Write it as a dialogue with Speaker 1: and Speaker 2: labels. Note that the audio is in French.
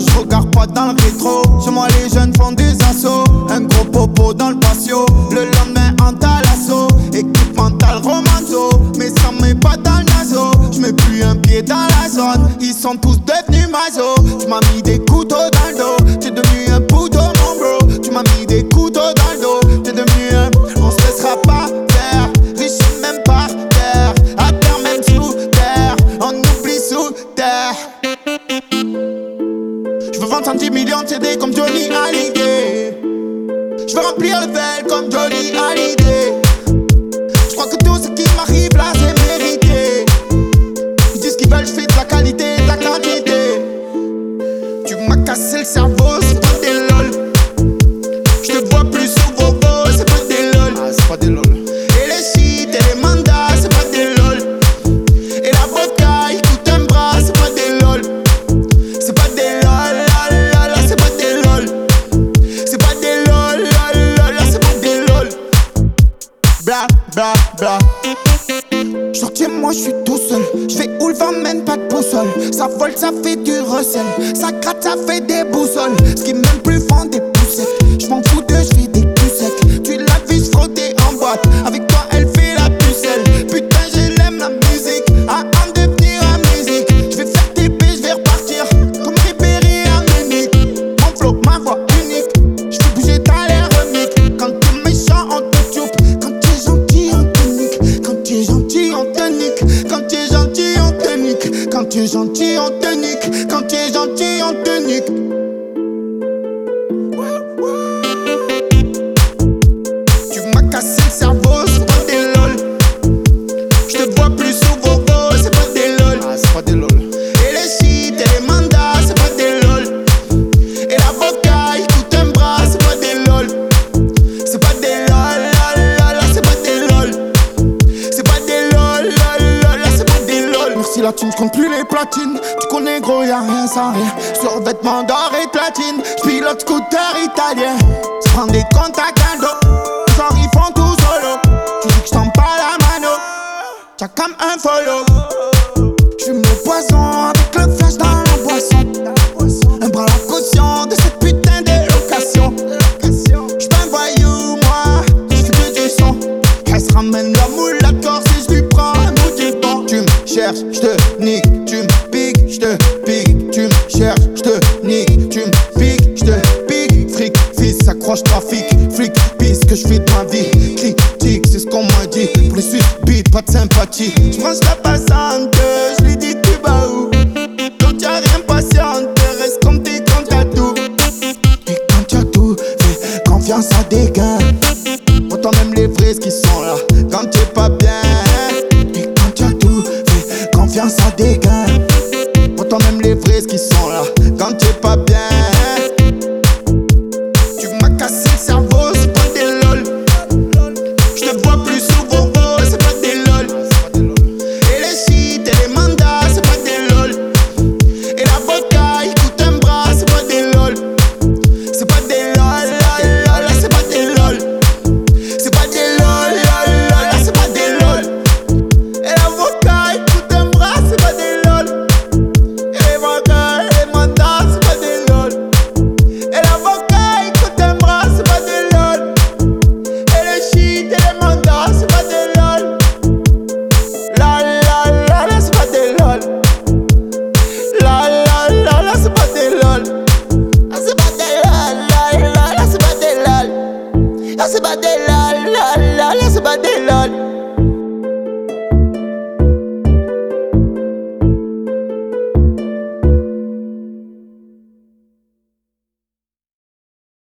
Speaker 1: je regarde pas dans le rétro. Chez moi les jeunes font des assauts. Un gros popo dans le patio. Le lendemain en talasso. Équipe mentale romanzo. Mais ça me met pas dans le naso. J'mets plus un pied dans la zone. Ils sont tous devenus maso. Tu m'as mis des couteaux dans le dos. T'es devenu un poteau mon bro. Tu m'as mis des couteaux dans le dos. T'es devenu un... On se laissera pas faire. Riche même par terre. À terre même sous terre. On oublie sous terre. J'veux vendre 110 millions de CD comme Johnny Hallyday. J'veux remplir le verre comme Johnny Hallyday. J'crois que tout ce qui m'arrive là c'est mérité. Ils disent qu'ils veulent, j'fais de la qualité, de la quantité. Tu m'as cassé le cerveau, c'est pas des lol. J'te vois plus sous vos beaux, c'est pas des lol.
Speaker 2: Ah, c'est pas des lol.
Speaker 1: Et les shit et les mandats, c'est pas des lol. Et l'avocat, il coûte un bras, c'est pas des lol. C'est pas des lol, lol, lol, c'est pas des lol. C'est pas des lol, lol, lol, c'est pas des lol. Bla, bla, bla. Sorti moi je suis tout seul. J'fais où le vent mène pas de boussole. Ça vole, ça fait du recel. Ça gratte, ça fait des boussoles. Ce qui m'aime plus font des poussettes. J'm'en fous de j'fais des culs secs. Tu l'as vu frotter en boîte. Avec toi elle fait la pucelle. Putain je l'aime la musique. À en devenir en musique. J'vais faire des billes, j'vais repartir. Comme Ribéry en unique. Mon flow, ma voix unique. J'fais bouger ta l'air remique. Quand t'es méchant on te tube. Quand t'es gentil on te nique. Quand t'es gentil on te nique. Quand t'es gentil on te nique. Quand t'es gentil on te nique. Quand t'es gentil on te nique. Tu m'as cassé le cerveau, c'est pas des lol. J'te vois plus sous vos beaux, c'est pas des lol.
Speaker 2: Ah, c'est pas des lol.
Speaker 1: Et les shit et les mandats, c'est pas des lol. Et l'avocat, il coûte un bras, c'est pas des lol. C'est pas des lol, lol, lol, c'est pas des lol. C'est pas des lol, lol, lol, c'est pas des lol. Merci la thune, j'compte plus les platines. Tu connais gros, y'a rien sans rien. Sur vêtements d'or et de platine. J'pilote scooter italien. J'prends des contacts à dos. Genre ils font tout solo. Tu dis que j'tends pas la mano. T'as comme un follow. J'fume le poison avec le flash dans la boisson. Un bras à la caution de cette putain de location. J'suis un voyou moi, j'fume que du son. Elle se ramène la moule à corps si j'lui prends un bout du bon. Tu me cherches, j'te nique. Tu me piques, j'te pique. Tu me cherches, j'te nique. Tu me piques, j'te pique. Fric, fils, accroche trafic. Flic, pisse que j'fais de ma vie. Critique, c'est ce qu'on m'a dit. Pour les suites, beat, pas de sympathie. J'branche la passante, j'lui dis tu vas où. Quand y'a rien patiente, reste comme t'es quand y'a tout. Et quand y'a tout, fais confiance à des gars.